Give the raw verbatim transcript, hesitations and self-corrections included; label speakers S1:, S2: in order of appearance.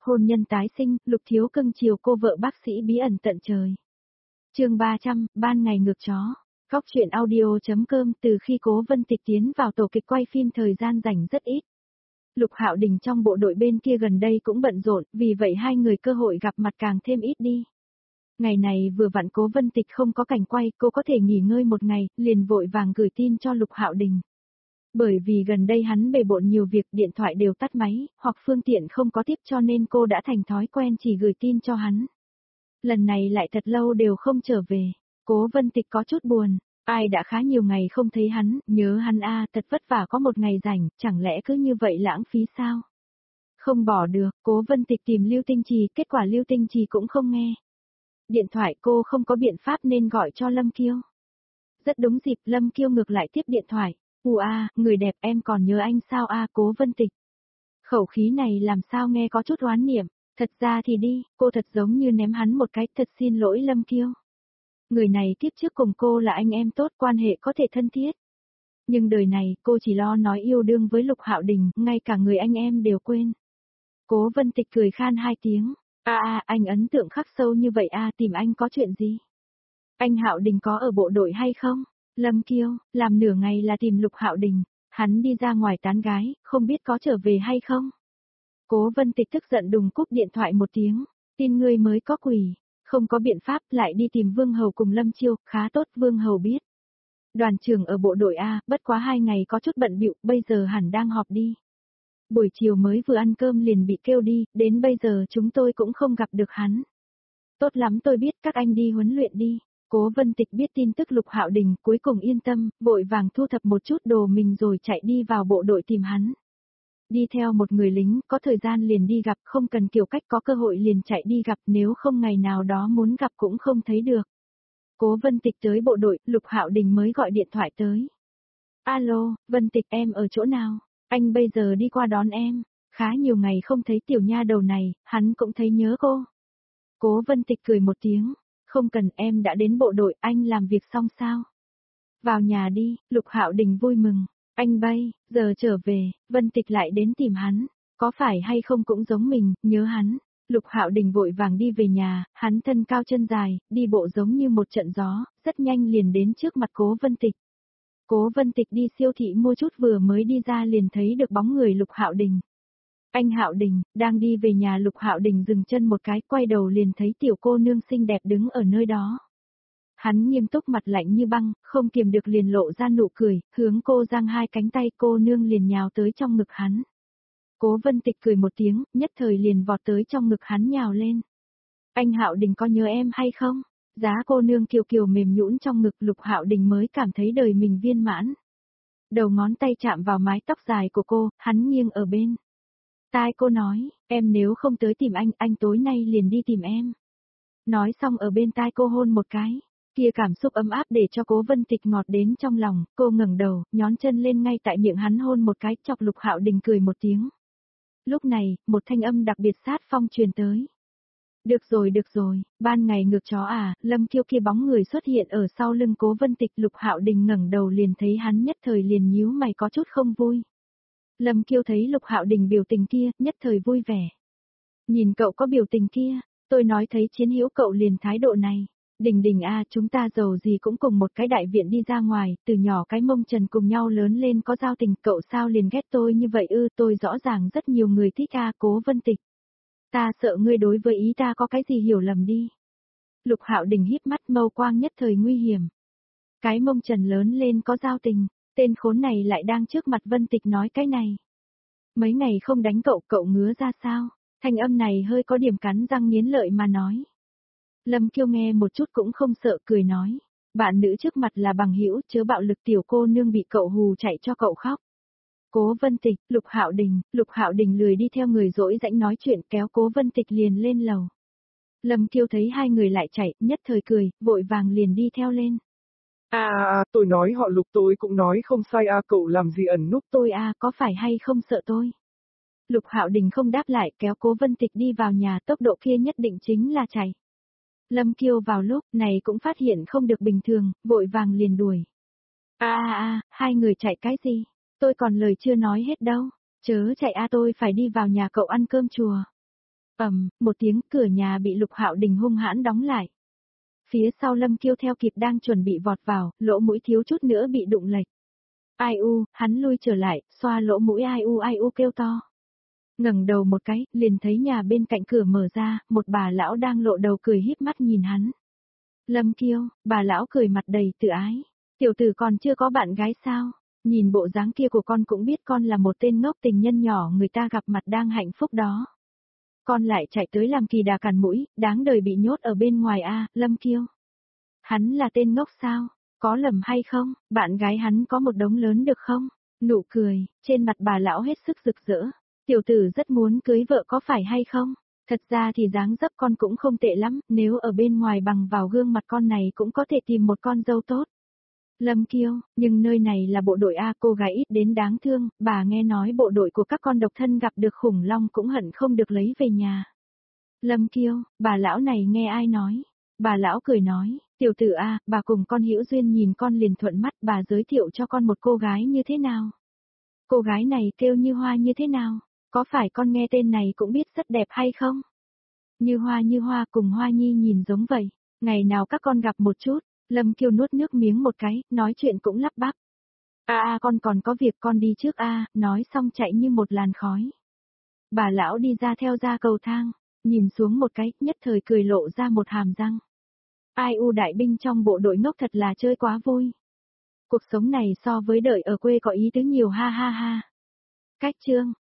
S1: Hôn nhân tái sinh, Lục Thiếu cưng chiều cô vợ bác sĩ bí ẩn tận trời. Chương ba trăm, ban ngày ngược chó. Góc truyện audio.com. Từ khi Cố Vân Tịch tiến vào tổ kịch quay phim thời gian rảnh rất ít. Lục Hạo Đình trong bộ đội bên kia gần đây cũng bận rộn, vì vậy hai người cơ hội gặp mặt càng thêm ít đi. Ngày này vừa vặn Cố Vân Tịch không có cảnh quay, cô có thể nghỉ ngơi một ngày, liền vội vàng gửi tin cho Lục Hạo Đình. Bởi vì gần đây hắn bề bộn nhiều việc, điện thoại đều tắt máy, hoặc phương tiện không có tiếp, cho nên cô đã thành thói quen chỉ gửi tin cho hắn. Lần này lại thật lâu đều không trở về. Cố Vân Tịch có chút buồn, ai đã khá nhiều ngày không thấy hắn, nhớ hắn a, à, thật vất vả có một ngày rảnh, chẳng lẽ cứ như vậy lãng phí sao? Không bỏ được, Cố Vân Tịch tìm Lưu Tinh Trì, kết quả Lưu Tinh Trì cũng không nghe. Điện thoại cô không có biện pháp nên gọi cho Lâm Kiêu. Rất đúng dịp, Lâm Kiêu ngược lại tiếp điện thoại. Ù a, người đẹp, em còn nhớ anh sao a? Cố Vân Tịch. Khẩu khí này làm sao nghe có chút oán niệm. Thật ra thì đi, cô thật giống như ném hắn một cái, thật xin lỗi Lâm Kiêu. Người này kiếp trước cùng cô là anh em tốt, quan hệ có thể thân thiết. Nhưng đời này, cô chỉ lo nói yêu đương với Lục Hạo Đình, ngay cả người anh em đều quên. Cố Vân Tịch cười khan hai tiếng. A a, anh ấn tượng khắc sâu như vậy a, tìm anh có chuyện gì? Anh Hạo Đình có ở bộ đội hay không? Lâm Kiêu, làm nửa ngày là tìm Lục Hạo Đình, hắn đi ra ngoài tán gái, không biết có trở về hay không? Cố Vân Tịch tức giận đùng cúp điện thoại một tiếng, tin ngươi mới có quỷ, không có biện pháp lại đi tìm Vương Hầu cùng Lâm Chiêu, khá tốt Vương Hầu biết. Đoàn trưởng ở bộ đội A, bất quá hai ngày có chút bận bịu, bây giờ hẳn đang họp đi. Buổi chiều mới vừa ăn cơm liền bị kêu đi, đến bây giờ chúng tôi cũng không gặp được hắn. Tốt lắm, tôi biết, các anh đi huấn luyện đi. Cố Vân Tịch biết tin tức Lục Hạo Đình, cuối cùng yên tâm, vội vàng thu thập một chút đồ mình rồi chạy đi vào bộ đội tìm hắn. Đi theo một người lính, có thời gian liền đi gặp, không cần kiểu cách có cơ hội liền chạy đi gặp, nếu không ngày nào đó muốn gặp cũng không thấy được. Cố Vân Tịch tới bộ đội, Lục Hạo Đình mới gọi điện thoại tới. Alo, Vân Tịch, em ở chỗ nào? Anh bây giờ đi qua đón em. Khá nhiều ngày không thấy tiểu nha đầu này, hắn cũng thấy nhớ cô. Cố Vân Tịch cười một tiếng. Không cần, em đã đến bộ đội, anh làm việc xong sao? Vào nhà đi, Lục Hạo Đình vui mừng. Anh bay, giờ trở về, Vân Tịch lại đến tìm hắn. Có phải hay không cũng giống mình, nhớ hắn. Lục Hạo Đình vội vàng đi về nhà, hắn thân cao chân dài, đi bộ giống như một trận gió, rất nhanh liền đến trước mặt Cố Vân Tịch. Cố Vân Tịch đi siêu thị mua chút, vừa mới đi ra liền thấy được bóng người Lục Hạo Đình. Anh Hạo Đình, đang đi về nhà. Lục Hạo Đình dừng chân một cái, quay đầu liền thấy tiểu cô nương xinh đẹp đứng ở nơi đó. Hắn nghiêm túc, mặt lạnh như băng, không kiềm được liền lộ ra nụ cười, hướng cô giang hai cánh tay, cô nương liền nhào tới trong ngực hắn. Cố Vân Tịch cười một tiếng, nhất thời liền vọt tới trong ngực hắn nhào lên. Anh Hạo Đình có nhớ em hay không? Giá cô nương kiều kiều mềm nhũn trong ngực, Lục Hạo Đình mới cảm thấy đời mình viên mãn. Đầu ngón tay chạm vào mái tóc dài của cô, hắn nghiêng ở bên tai cô nói, em nếu không tới tìm anh, anh tối nay liền đi tìm em. Nói xong ở bên tai cô hôn một cái, kia cảm xúc ấm áp để cho Cố Vân Tịch ngọt đến trong lòng, cô ngẩng đầu, nhón chân lên ngay tại miệng hắn hôn một cái, chọc Lục Hạo Đình cười một tiếng. Lúc này, một thanh âm đặc biệt sát phong truyền tới. Được rồi được rồi, ban ngày ngược chó à, Lâm Kiêu kia bóng người xuất hiện ở sau lưng Cố Vân Tịch. Lục Hạo Đình ngẩng đầu liền thấy hắn, nhất thời liền nhíu mày có chút không vui. Lâm Kiêu thấy Lục Hạo Đình biểu tình kia, nhất thời vui vẻ. Nhìn cậu có biểu tình kia, tôi nói thấy chiến hữu cậu liền thái độ này. Đình Đình a, chúng ta giàu gì cũng cùng một cái đại viện đi ra ngoài, từ nhỏ cái mông trần cùng nhau lớn lên có giao tình, cậu sao liền ghét tôi như vậy ư? Tôi rõ ràng rất nhiều người thích a. Cố Vân Tịch. Ta sợ ngươi đối với ý ta có cái gì hiểu lầm đi. Lục Hạo Đình híp mắt, mâu quang nhất thời nguy hiểm. Cái mông trần lớn lên có giao tình, tên khốn này lại đang trước mặt Vân Tịch nói cái này. Mấy ngày không đánh cậu, cậu ngứa ra sao? Thanh âm này hơi có điểm cắn răng nghiến lợi mà nói. Lâm Kiêu nghe một chút cũng không sợ, cười nói. Bạn nữ trước mặt là bằng hữu, chớ bạo lực, tiểu cô nương bị cậu hù chạy cho cậu khóc. Cố Vân Tịch, Lục Hạo Đình, Lục Hạo Đình lười đi theo người dỗi rãnh nói chuyện, kéo Cố Vân Tịch liền lên lầu. Lâm Kiêu thấy hai người lại chạy, nhất thời cười, vội vàng liền đi theo lên.
S2: À à, tôi nói họ Lục, tôi cũng nói không sai à, cậu làm gì ẩn núp
S1: tôi à, có phải hay không sợ tôi? Lục Hạo Đình không đáp lại, kéo Cố Vân Tịch đi vào nhà, tốc độ kia nhất định chính là chạy. Lâm Kiêu vào lúc này cũng phát hiện không được bình thường, vội vàng liền đuổi. À à à, hai người chạy cái gì? Tôi còn lời chưa nói hết đâu. Chớ chạy a, tôi phải đi vào nhà cậu ăn cơm chùa. Ầm, một tiếng cửa nhà bị Lục Hạo Đình hung hãn đóng lại. Phía sau Lâm Kiêu theo kịp đang chuẩn bị vọt vào, lỗ mũi thiếu chút nữa bị đụng lệch. Ai u, hắn lui trở lại, xoa lỗ mũi ai u ai u kêu to. Ngẩng đầu một cái, liền thấy nhà bên cạnh cửa mở ra, một bà lão đang lộ đầu cười híp mắt nhìn hắn. Lâm Kiêu, bà lão cười mặt đầy tự ái. Tiểu tử còn chưa có bạn gái sao? Nhìn bộ dáng kia của con cũng biết con là một tên ngốc tình nhân nhỏ người ta gặp mặt đang hạnh phúc đó. Con lại chạy tới làm kỳ đà cản mũi, đáng đời bị nhốt ở bên ngoài a, Lâm Kiêu. Hắn là tên ngốc sao? Có lầm hay không? Bạn gái hắn có một đống lớn được không? Nụ cười, trên mặt bà lão hết sức rực rỡ. Tiểu tử rất muốn cưới vợ có phải hay không? Thật ra thì dáng dấp con cũng không tệ lắm, nếu ở bên ngoài bằng vào gương mặt con này cũng có thể tìm một con dâu tốt. Lâm Kiêu, nhưng nơi này là bộ đội A, cô gái ít đến đáng thương, bà nghe nói bộ đội của các con độc thân gặp được khủng long cũng hận không được lấy về nhà. Lâm Kiêu, bà lão này nghe ai nói? Bà lão cười nói, tiểu tử A, bà cùng con hữu duyên nhìn con liền thuận mắt, bà giới thiệu cho con một cô gái như thế nào? Cô gái này kêu Như Hoa như thế nào? Có phải con nghe tên này cũng biết rất đẹp hay không? Như Hoa Như Hoa cùng Hoa Nhi nhìn giống vậy, ngày nào các con gặp một chút. Lâm Kiêu nuốt nước miếng một cái, nói chuyện cũng lắp bắp. A a con còn có việc con đi trước a, nói xong chạy như một làn khói. Bà lão đi ra theo ra cầu thang, nhìn xuống một cái, nhất thời cười lộ ra một hàm răng. Ai u đại binh trong bộ đội ngốc thật là chơi quá vui. Cuộc sống này so với đợi ở quê có ý tứ nhiều ha ha ha. Cách chương